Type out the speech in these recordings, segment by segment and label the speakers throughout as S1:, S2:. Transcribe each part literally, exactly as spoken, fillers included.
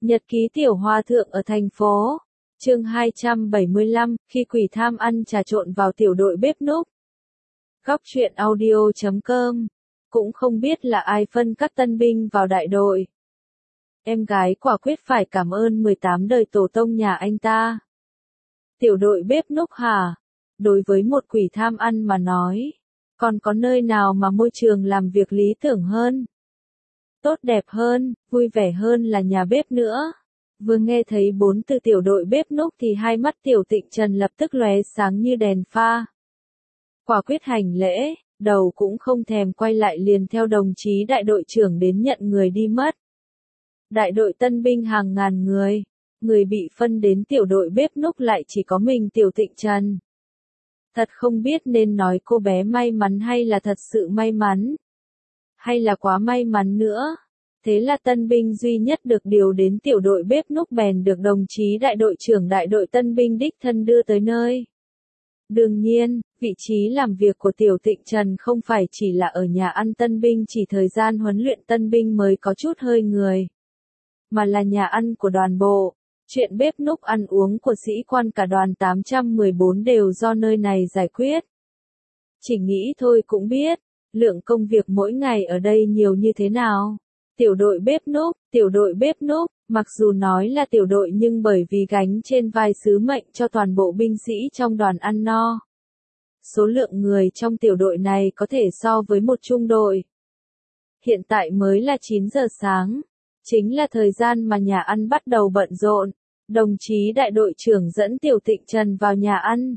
S1: Nhật ký tiểu hòa thượng ở thành phố. Chương hai trăm bảy mươi lăm, khi quỷ tham ăn trà trộn vào tiểu đội bếp núc. Góc truyện audio chấm com. Cũng không biết là ai phân các tân binh vào đại đội. Em gái quả quyết phải cảm ơn mười tám đời tổ tông nhà anh ta. Tiểu đội bếp núc hả? Đối với một quỷ tham ăn mà nói, còn có nơi nào mà môi trường làm việc lý tưởng hơn, tốt đẹp hơn, vui vẻ hơn là nhà bếp nữa. Vừa nghe thấy bốn từ tiểu đội bếp núc thì hai mắt Tiểu Tịnh Trần lập tức lóe sáng như đèn pha. Quả quyết hành lễ, đầu cũng không thèm quay lại liền theo đồng chí đại đội trưởng đến nhận người đi mất. Đại đội tân binh hàng ngàn người, người bị phân đến tiểu đội bếp núc lại chỉ có mình Tiểu Tịnh Trần. Thật không biết nên nói cô bé may mắn hay là thật sự may mắn. Hay là quá may mắn nữa. Thế là tân binh duy nhất được điều đến tiểu đội bếp núc bèn được đồng chí đại đội trưởng đại đội tân binh đích thân đưa tới nơi. Đương nhiên, vị trí làm việc của Tiểu Tịnh Trần không phải chỉ là ở nhà ăn tân binh chỉ thời gian huấn luyện tân binh mới có chút hơi người. Mà là nhà ăn của đoàn bộ. Chuyện bếp núc ăn uống của sĩ quan cả đoàn tám trăm mười bốn đều do nơi này giải quyết. Chỉ nghĩ thôi cũng biết, lượng công việc mỗi ngày ở đây nhiều như thế nào. Tiểu đội bếp núc, tiểu đội bếp núc, mặc dù nói là tiểu đội nhưng bởi vì gánh trên vai sứ mệnh cho toàn bộ binh sĩ trong đoàn ăn no. Số lượng người trong tiểu đội này có thể so với một trung đội. Hiện tại mới là chín giờ sáng, chính là thời gian mà nhà ăn bắt đầu bận rộn. Đồng chí đại đội trưởng dẫn Tiểu Tịnh Trần vào nhà ăn.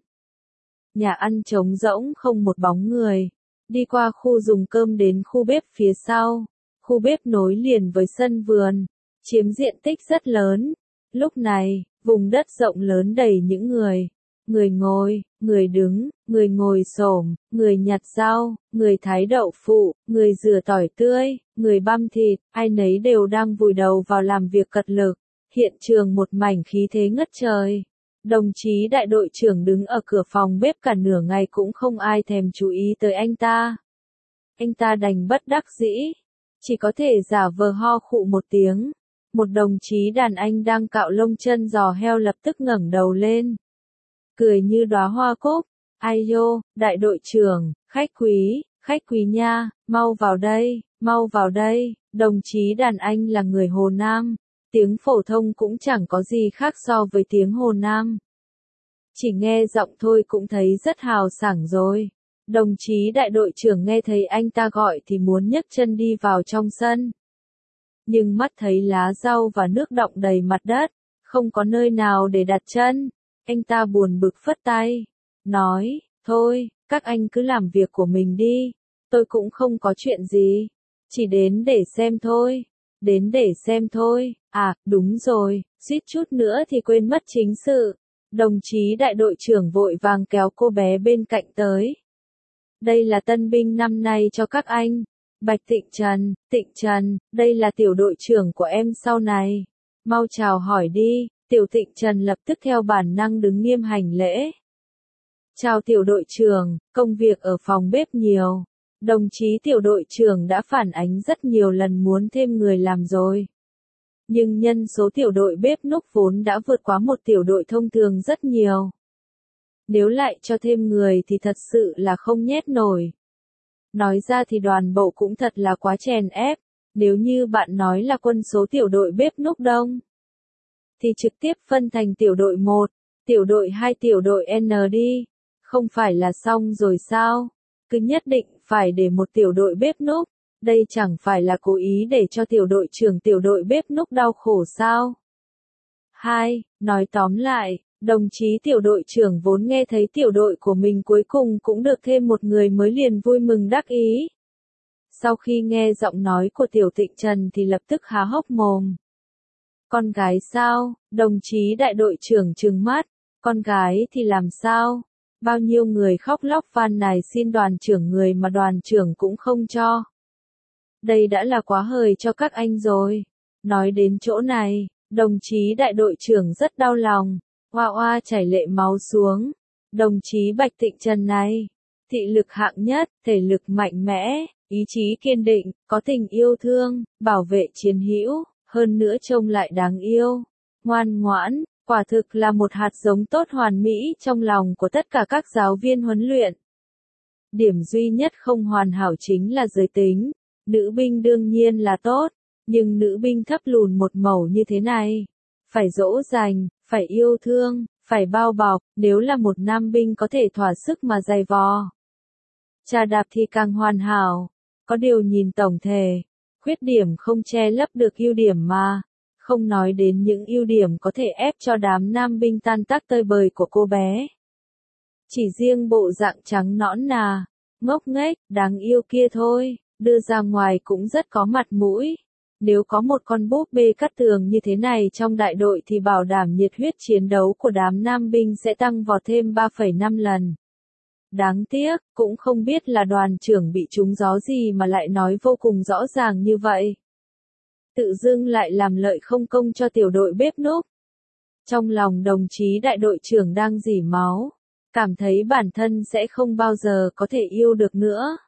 S1: Nhà ăn trống rỗng không một bóng người. Đi qua khu dùng cơm đến khu bếp phía sau. Khu bếp nối liền với sân vườn, chiếm diện tích rất lớn. Lúc này, vùng đất rộng lớn đầy những người. Người ngồi, người đứng, người ngồi xổm, người nhặt rau, người thái đậu phụ, người rửa tỏi tươi, người băm thịt, ai nấy đều đang vùi đầu vào làm việc cật lực. Hiện trường một mảnh khí thế ngất trời. Đồng chí đại đội trưởng đứng ở cửa phòng bếp cả nửa ngày cũng không ai thèm chú ý tới anh ta. Anh ta đành bất đắc dĩ, chỉ có thể giả vờ ho khụ một tiếng. Một đồng chí đàn anh đang cạo lông chân giò heo lập tức ngẩng đầu lên. Cười như đóa hoa cúc. Ai dô, đại đội trưởng, khách quý, khách quý nha, mau vào đây, mau vào đây. Đồng chí đàn anh là người Hồ Nam. Tiếng phổ thông cũng chẳng có gì khác so với tiếng Hồ Nam. Chỉ nghe giọng thôi cũng thấy rất hào sảng rồi. Đồng chí đại đội trưởng nghe thấy anh ta gọi thì muốn nhấc chân đi vào trong sân. Nhưng mắt thấy lá rau và nước đọng đầy mặt đất, không có nơi nào để đặt chân. Anh ta buồn bực phất tay, nói, thôi, các anh cứ làm việc của mình đi, tôi cũng không có chuyện gì, chỉ đến để xem thôi. Đến để xem thôi, à, đúng rồi, suýt chút nữa thì quên mất chính sự. Đồng chí đại đội trưởng vội vàng kéo cô bé bên cạnh tới. Đây là tân binh năm nay cho các anh. Bạch Tịnh Trần, Tịnh Trần, đây là tiểu đội trưởng của em sau này. Mau chào hỏi đi. Tiểu Tịnh Trần lập tức theo bản năng đứng nghiêm hành lễ. Chào tiểu đội trưởng, công việc ở phòng bếp nhiều. Đồng chí tiểu đội trưởng đã phản ánh rất nhiều lần muốn thêm người làm rồi. Nhưng nhân số tiểu đội bếp núc vốn đã vượt quá một tiểu đội thông thường rất nhiều. Nếu lại cho thêm người thì thật sự là không nhét nổi. Nói ra thì đoàn bộ cũng thật là quá chèn ép. Nếu như bạn nói là quân số tiểu đội bếp núc đông, thì trực tiếp phân thành tiểu đội một, tiểu đội hai, tiểu đội N đi. Không phải là xong rồi sao? Cứ nhất định phải để một tiểu đội bếp núc, đây chẳng phải là cố ý để cho tiểu đội trưởng tiểu đội bếp núc đau khổ sao? Hai, nói tóm lại, đồng chí tiểu đội trưởng vốn nghe thấy tiểu đội của mình cuối cùng cũng được thêm một người mới liền vui mừng đắc ý. Sau khi nghe giọng nói của Tiểu Tịnh Trần thì lập tức há hốc mồm. Con gái sao? Đồng chí đại đội trưởng trừng mắt, con gái thì làm sao? Bao nhiêu người khóc lóc van nài xin đoàn trưởng người mà đoàn trưởng cũng không cho. Đây đã là quá hời cho các anh rồi. Nói đến chỗ này, đồng chí đại đội trưởng rất đau lòng, oa oa chảy lệ máu xuống. Đồng chí Bạch Tịnh Trần này, thị lực hạng nhất, thể lực mạnh mẽ, ý chí kiên định, có tình yêu thương, bảo vệ chiến hữu, hơn nữa trông lại đáng yêu, ngoan ngoãn, quả thực là một hạt giống tốt hoàn mỹ trong lòng của tất cả các giáo viên huấn luyện. Điểm duy nhất không hoàn hảo chính là giới tính, nữ binh đương nhiên là tốt, nhưng nữ binh thấp lùn một mẩu như thế này, phải dỗ dành, phải yêu thương, phải bao bọc, nếu là một nam binh có thể thỏa sức mà giày vò. Trà đạp thì càng hoàn hảo, có điều nhìn tổng thể, khuyết điểm không che lấp được ưu điểm mà, không nói đến những ưu điểm có thể ép cho đám nam binh tan tác tơi bời của cô bé. Chỉ riêng bộ dạng trắng nõn nà, ngốc nghếch, đáng yêu kia thôi, đưa ra ngoài cũng rất có mặt mũi. Nếu có một con búp bê cắt tường như thế này trong đại đội thì bảo đảm nhiệt huyết chiến đấu của đám nam binh sẽ tăng vọt thêm ba phẩy năm lần. Đáng tiếc, cũng không biết là đoàn trưởng bị trúng gió gì mà lại nói vô cùng rõ ràng như vậy. Tự dưng lại làm lợi không công cho tiểu đội bếp núc. Trong lòng đồng chí đại đội trưởng đang rỉ máu, cảm thấy bản thân sẽ không bao giờ có thể yêu được nữa.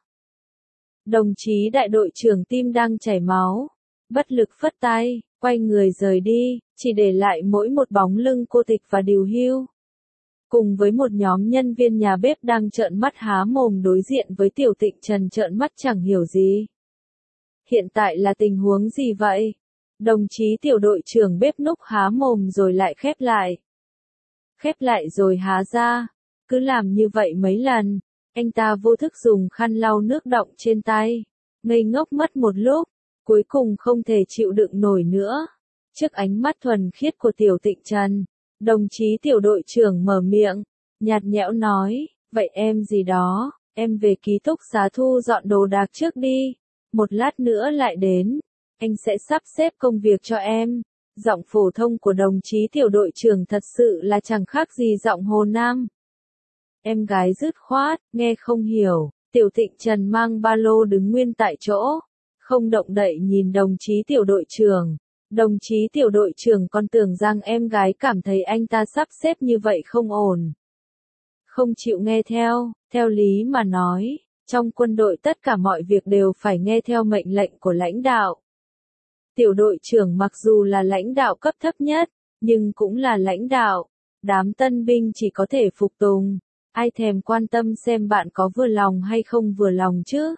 S1: Đồng chí đại đội trưởng tim đang chảy máu, bất lực phất tay, quay người rời đi, chỉ để lại mỗi một bóng lưng cô Tịch và Điều Hưu. Cùng với một nhóm nhân viên nhà bếp đang trợn mắt há mồm đối diện với Tiểu Tịnh Trần trợn mắt chẳng hiểu gì. Hiện tại là tình huống gì vậy? Đồng chí tiểu đội trưởng bếp núc há mồm rồi lại khép lại. Khép lại rồi há ra. Cứ làm như vậy mấy lần, anh ta vô thức dùng khăn lau nước đọng trên tay. Ngây ngốc mất một lúc, cuối cùng không thể chịu đựng nổi nữa. Trước ánh mắt thuần khiết của Tiểu Tịnh Trần, đồng chí tiểu đội trưởng mở miệng, nhạt nhẽo nói, vậy em gì đó, em về ký túc xá thu dọn đồ đạc trước đi, một lát nữa lại đến, anh sẽ sắp xếp công việc cho em. Giọng phổ thông của đồng chí tiểu đội trưởng thật sự là chẳng khác gì giọng Hồ Nam. Em gái dứt khoát, nghe không hiểu, Tiểu Tịnh Trần mang ba lô đứng nguyên tại chỗ, không động đậy nhìn đồng chí tiểu đội trưởng. Đồng chí tiểu đội trưởng còn tưởng rằng em gái cảm thấy anh ta sắp xếp như vậy không ổn. Không chịu nghe theo, theo lý mà nói, trong quân đội tất cả mọi việc đều phải nghe theo mệnh lệnh của lãnh đạo. Tiểu đội trưởng mặc dù là lãnh đạo cấp thấp nhất, nhưng cũng là lãnh đạo. Đám tân binh chỉ có thể phục tùng. Ai thèm quan tâm xem bạn có vừa lòng hay không vừa lòng chứ?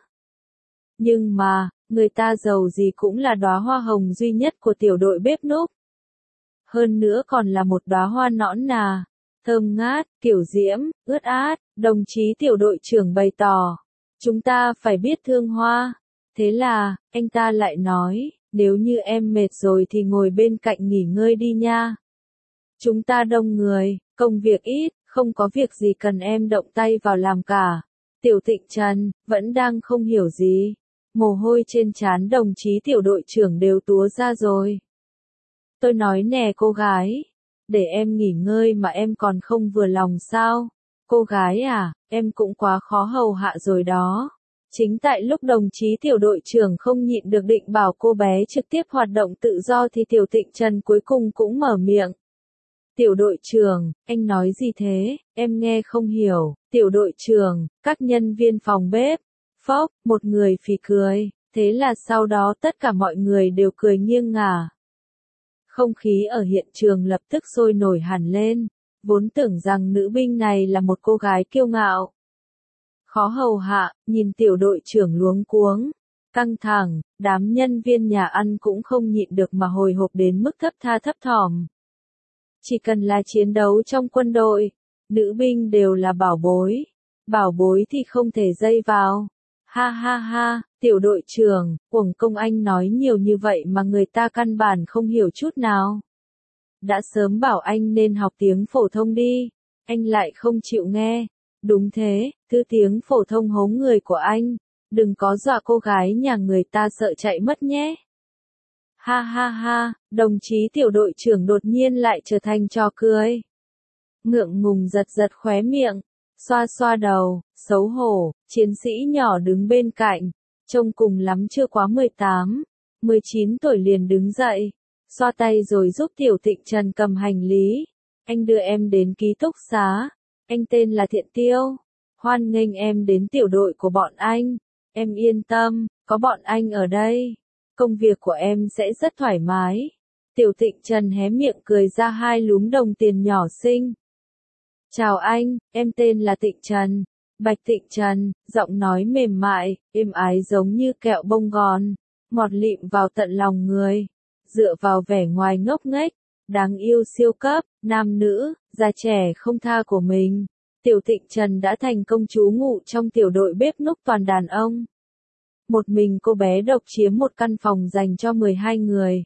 S1: Nhưng mà, người ta giàu gì cũng là đóa hoa hồng duy nhất của tiểu đội bếp núc. Hơn nữa còn là một đóa hoa nõn nà, thơm ngát, kiểu diễm, ướt át, đồng chí tiểu đội trưởng bày tỏ. Chúng ta phải biết thương hoa. Thế là, anh ta lại nói, nếu như em mệt rồi thì ngồi bên cạnh nghỉ ngơi đi nha. Chúng ta đông người, công việc ít, không có việc gì cần em động tay vào làm cả. Tiểu Tịnh Trần, vẫn đang không hiểu gì. Mồ hôi trên trán đồng chí tiểu đội trưởng đều túa ra rồi. Tôi nói nè cô gái, để em nghỉ ngơi mà em còn không vừa lòng sao? Cô gái à, em cũng quá khó hầu hạ rồi đó. Chính tại lúc đồng chí tiểu đội trưởng không nhịn được định bảo cô bé trực tiếp hoạt động tự do thì Tiểu Tịnh Trần cuối cùng cũng mở miệng. Tiểu đội trưởng, anh nói gì thế, em nghe không hiểu. Tiểu đội trưởng, các nhân viên phòng bếp. Phốc, một người phì cười, thế là sau đó tất cả mọi người đều cười nghiêng ngả. Không khí ở hiện trường lập tức sôi nổi hẳn lên, vốn tưởng rằng nữ binh này là một cô gái kiêu ngạo. Khó hầu hạ, nhìn tiểu đội trưởng luống cuống, căng thẳng, đám nhân viên nhà ăn cũng không nhịn được mà hồi hộp đến mức thấp tha thấp thỏm. Chỉ cần là chiến đấu trong quân đội, nữ binh đều là bảo bối, bảo bối thì không thể dây vào. Ha ha ha, tiểu đội trưởng, uổng công anh nói nhiều như vậy mà người ta căn bản không hiểu chút nào. Đã sớm bảo anh nên học tiếng phổ thông đi, anh lại không chịu nghe. Đúng thế, thứ tiếng phổ thông hống người của anh, đừng có dọa cô gái nhà người ta sợ chạy mất nhé. Ha ha ha, đồng chí tiểu đội trưởng đột nhiên lại trở thành trò cười. Ngượng ngùng giật giật khóe miệng. Xoa xoa đầu, xấu hổ, chiến sĩ nhỏ đứng bên cạnh, trông cùng lắm chưa quá mười tám, mười chín tuổi liền đứng dậy, xoa tay rồi giúp Tiểu Tịnh Trần cầm hành lý. Anh đưa em đến ký túc xá, anh tên là Thiện Tiêu, hoan nghênh em đến tiểu đội của bọn anh, em yên tâm, có bọn anh ở đây. công việc của em sẽ rất thoải mái. Tiểu Tịnh Trần hé miệng cười ra hai lúm đồng tiền nhỏ xinh. Chào anh, em tên là Tịnh Trần. Bạch Tịnh Trần, giọng nói mềm mại, êm ái giống như kẹo bông gòn, ngọt lịm vào tận lòng người. Dựa vào vẻ ngoài ngốc nghếch, đáng yêu siêu cấp, nam nữ, già trẻ không tha của mình, Tiểu Tịnh Trần đã thành công trú ngụ trong tiểu đội bếp núc toàn đàn ông. Một mình cô bé độc chiếm một căn phòng dành cho mười hai người.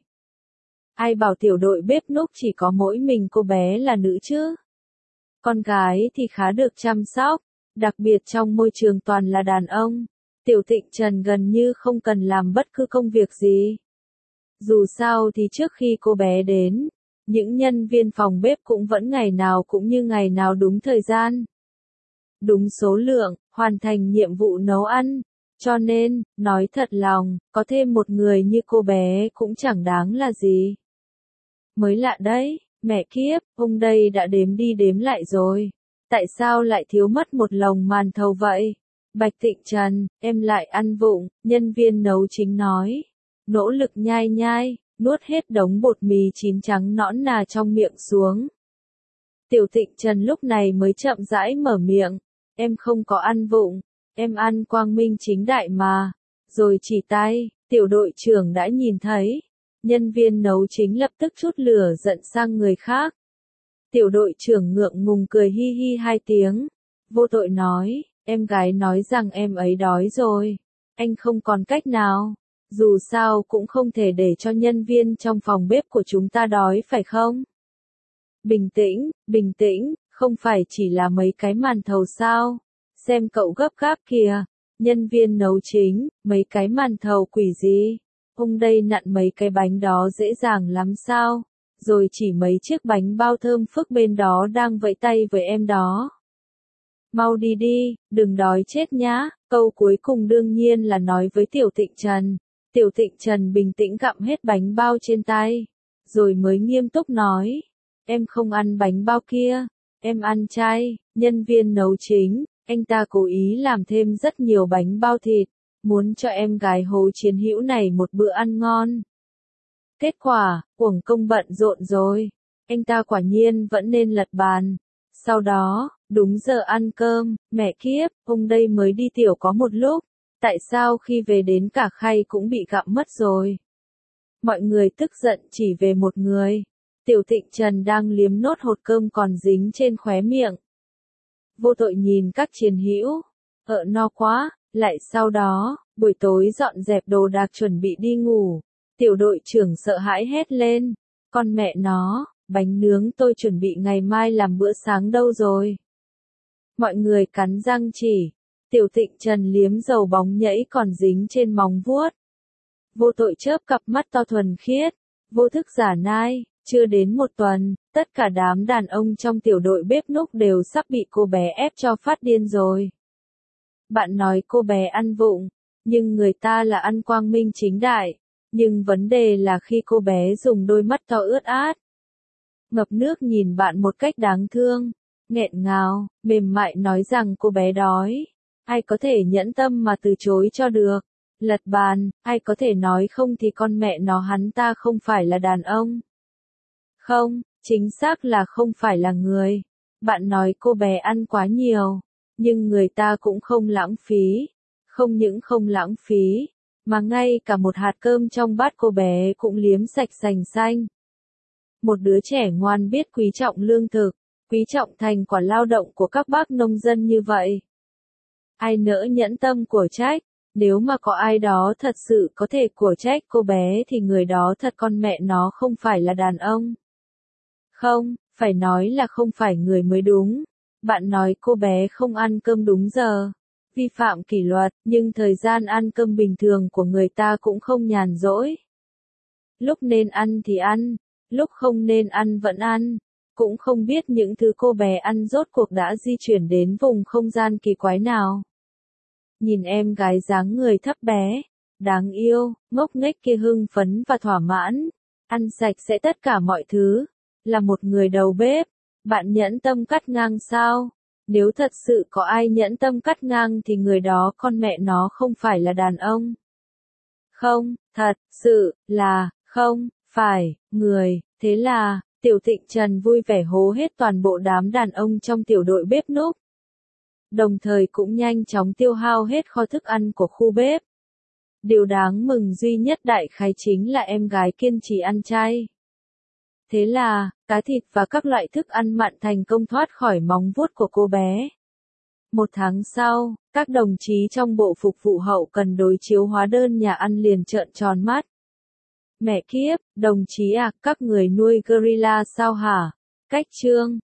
S1: Ai bảo tiểu đội bếp núc chỉ có mỗi mình cô bé là nữ chứ? Con gái thì khá được chăm sóc, đặc biệt trong môi trường toàn là đàn ông. Tiểu Tịnh Trần gần như không cần làm bất cứ công việc gì. Dù sao thì trước khi cô bé đến, những nhân viên phòng bếp cũng vẫn ngày nào cũng như ngày nào đúng thời gian, đúng số lượng, hoàn thành nhiệm vụ nấu ăn. Cho nên, nói thật lòng, có thêm một người như cô bé cũng chẳng đáng là gì. Mới lạ đấy, mẹ kiếp, hôm đây đã đếm đi đếm lại rồi. Tại sao lại thiếu mất một lồng màn thầu vậy? Bạch Tịnh Trần, em lại ăn vụng, nhân viên nấu chính nói. Nỗ lực nhai nhai, nuốt hết đống bột mì chín trắng nõn nà trong miệng xuống. Tiểu Tịnh Trần lúc này mới chậm rãi mở miệng. Em không có ăn vụng, em ăn quang minh chính đại mà. Rồi chỉ tay, tiểu đội trưởng đã nhìn thấy. Nhân viên nấu chính lập tức trút lửa giận sang người khác. Tiểu đội trưởng ngượng ngùng cười hi hi hai tiếng. Vô tội nói, em gái nói rằng em ấy đói rồi. Anh không còn cách nào. Dù sao cũng không thể để cho nhân viên trong phòng bếp của chúng ta đói phải không? Bình tĩnh, bình tĩnh, không phải chỉ là mấy cái màn thầu sao? Xem cậu gấp gáp kìa. Nhân viên nấu chính, mấy cái màn thầu quỷ gì? Ông đây nặn mấy cái bánh đó dễ dàng lắm sao? Rồi chỉ mấy chiếc bánh bao thơm phức bên đó đang vẫy tay với em đó. Mau đi đi, đừng đói chết nhá. Câu cuối cùng đương nhiên là nói với Tiểu Tịnh Trần. Tiểu Tịnh Trần bình tĩnh gặm hết bánh bao trên tay, rồi mới nghiêm túc nói. Em không ăn bánh bao kia, em ăn chay. Nhân viên nấu chính, anh ta cố ý làm thêm rất nhiều bánh bao thịt, muốn cho em gái Hồ Chiến Hữu này một bữa ăn ngon. Kết quả, uổng công bận rộn rồi. Anh ta quả nhiên vẫn nên lật bàn. Sau đó, đúng giờ ăn cơm, mẹ kiếp, hôm đây mới đi tiểu có một lúc. Tại sao khi về đến cả khay cũng bị gặm mất rồi? Mọi người tức giận chỉ về một người. Tiểu Tịnh Trần đang liếm nốt hột cơm còn dính trên khóe miệng. Vô tội nhìn các chiến hữu. Ợ no quá, lại sau đó, buổi tối dọn dẹp đồ đạc chuẩn bị đi ngủ. Tiểu đội trưởng sợ hãi hét lên. Con mẹ nó, bánh nướng tôi chuẩn bị ngày mai làm bữa sáng đâu rồi? Mọi người cắn răng chỉ. Tiểu Tịnh Trần liếm dầu bóng nhẫy còn dính trên móng vuốt. Vô tội chớp cặp mắt to thuần khiết. Vô thức giả nai, chưa đến một tuần, tất cả đám đàn ông trong tiểu đội bếp núc đều sắp bị cô bé ép cho phát điên rồi. Bạn nói cô bé ăn vụng, nhưng người ta là ăn quang minh chính đại. Nhưng vấn đề là khi cô bé dùng đôi mắt to ướt át, ngập nước nhìn bạn một cách đáng thương, nghẹn ngào, mềm mại nói rằng cô bé đói. Ai có thể nhẫn tâm mà từ chối cho được? Lật bàn, ai có thể nói không thì con mẹ nó hắn ta không phải là đàn ông. Không, chính xác là không phải là người. Bạn nói cô bé ăn quá nhiều, nhưng người ta cũng không lãng phí. Không những không lãng phí, mà ngay cả một hạt cơm trong bát cô bé cũng liếm sạch sành xanh. Một đứa trẻ ngoan biết quý trọng lương thực, quý trọng thành quả lao động của các bác nông dân như vậy. Ai nỡ nhẫn tâm của trách, nếu mà có ai đó thật sự có thể của trách cô bé thì người đó thật con mẹ nó không phải là đàn ông. Không, phải nói là không phải người mới đúng. Bạn nói cô bé không ăn cơm đúng giờ, vi phạm kỷ luật, nhưng thời gian ăn cơm bình thường của người ta cũng không nhàn rỗi. Lúc nên ăn thì ăn, lúc không nên ăn vẫn ăn. Cũng không biết những thứ cô bé ăn rốt cuộc đã di chuyển đến vùng không gian kỳ quái nào. Nhìn em gái dáng người thấp bé, đáng yêu, ngốc nghếch kia hưng phấn và thỏa mãn, ăn sạch sẽ tất cả mọi thứ, là một người đầu bếp, bạn nhẫn tâm cắt ngang sao? Nếu thật sự có ai nhẫn tâm cắt ngang thì người đó con mẹ nó không phải là đàn ông. Không, Thật sự là, không, phải, người, thế là, Tiểu Thịnh Trần vui vẻ hố hết toàn bộ đám đàn ông trong tiểu đội bếp núc. Đồng thời cũng nhanh chóng tiêu hao hết kho thức ăn của khu bếp. Điều đáng mừng duy nhất đại khái chính là em gái kiên trì ăn chay. Thế là, cá thịt và các loại thức ăn mặn thành công thoát khỏi móng vuốt của cô bé. Một tháng sau, các đồng chí trong bộ phục vụ hậu cần đối chiếu hóa đơn nhà ăn liền trợn tròn mắt. Mẹ kiếp, đồng chí à, các người nuôi gorilla sao hả? Cách chương